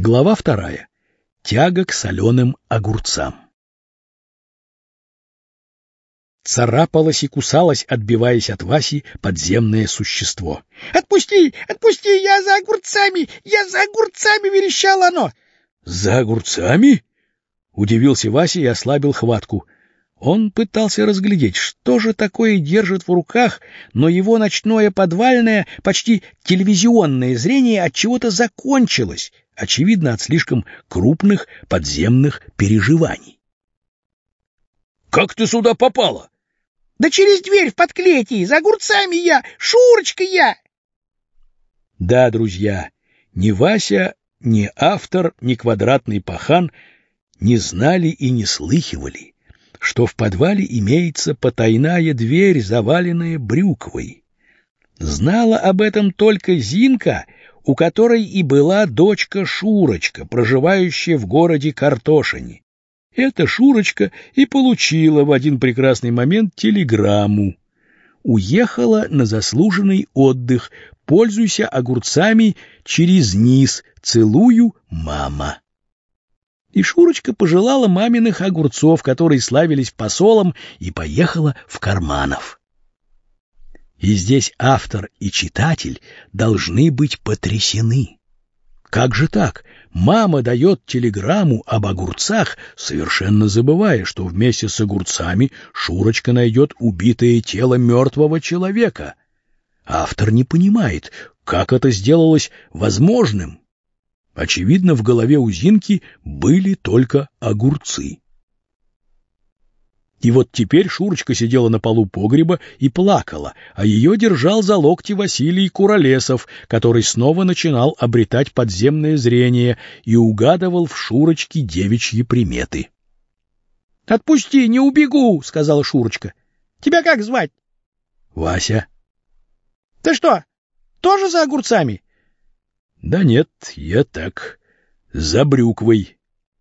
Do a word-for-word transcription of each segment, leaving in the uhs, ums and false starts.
Глава вторая. Тяга к соленым огурцам. Царапалось и кусалось, отбиваясь от Васи, подземное существо. «Отпусти! Отпусти! Я за огурцами! Я за огурцами!» — верещало оно. «За огурцами?» — удивился Вася и ослабил хватку. Он пытался разглядеть, что же такое держит в руках, но его ночное подвальное, почти телевизионное зрение от чего-то закончилось, очевидно, от слишком крупных подземных переживаний. «Как ты сюда попала?» «Да через дверь в подклетии! За огурцами я! Шурочка я!» Да, друзья, ни Вася, ни автор, ни квадратный пахан не знали и не слыхивали, что в подвале имеется потайная дверь, заваленная брюквой. Знала об этом только Зинка, у которой и была дочка Шурочка, проживающая в городе Картошине. Эта Шурочка и получила в один прекрасный момент телеграмму. Уехала на заслуженный отдых, пользуйся огурцами через низ, целую, мама. И Шурочка пожелала маминых огурцов, которые славились посолом, и поехала в Карманов. И здесь автор и читатель должны быть потрясены. Как же так? Мама дает телеграмму об огурцах, совершенно забывая, что вместе с огурцами Шурочка найдет убитое тело мертвого человека. Автор не понимает, как это сделалось возможным. Очевидно, в голове у Зинки были только огурцы. И вот теперь Шурочка сидела на полу погреба и плакала, а ее держал за локти Василий Куролесов, который снова начинал обретать подземное зрение и угадывал в Шурочке девичьи приметы. — Отпусти, не убегу, — сказала Шурочка. — Тебя как звать? — Вася. — Ты что, тоже за огурцами? — Да нет, я так, за брюквой.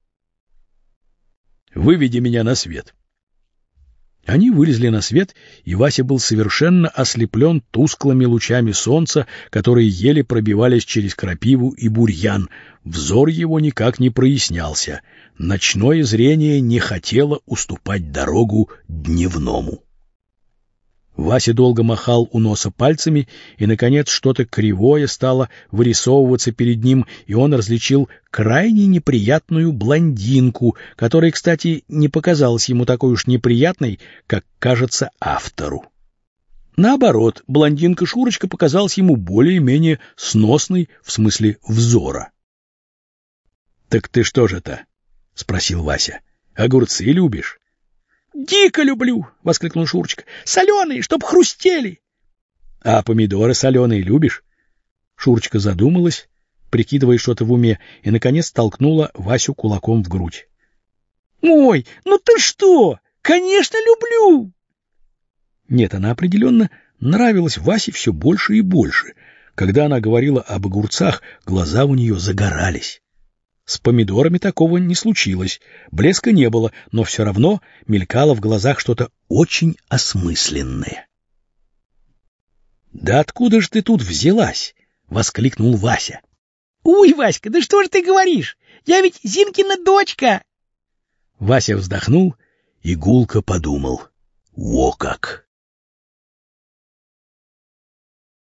Выведи меня на свет. Они вылезли на свет, и Вася был совершенно ослеплен тусклыми лучами солнца, которые еле пробивались через крапиву и бурьян. Взор его никак не прояснялся. Ночное зрение не хотело уступать дорогу дневному. Вася долго махал у носа пальцами, и, наконец, что-то кривое стало вырисовываться перед ним, и он различил крайне неприятную блондинку, которая, кстати, не показалась ему такой уж неприятной, как кажется автору. Наоборот, блондинка Шурочка показалась ему более-менее сносной в смысле взора. — Так ты что же это? — спросил Вася. — Огурцы любишь? — Дико люблю! — воскликнул Шурочка. — Соленые, чтоб хрустели! — А помидоры соленые любишь? Шурочка задумалась, прикидывая что-то в уме, и, наконец, толкнула Васю кулаком в грудь. — Ой, ну ты что? Конечно, люблю! Нет, она определенно нравилась Васе все больше и больше. Когда она говорила об огурцах, глаза у нее загорались. С помидорами такого не случилось, блеска не было, но все равно мелькало в глазах что-то очень осмысленное. — Да откуда же ты тут взялась? — воскликнул Вася. — Уй, Васька, да что же ты говоришь? Я ведь Зинкина дочка! Вася вздохнул и гулко подумал. Во как!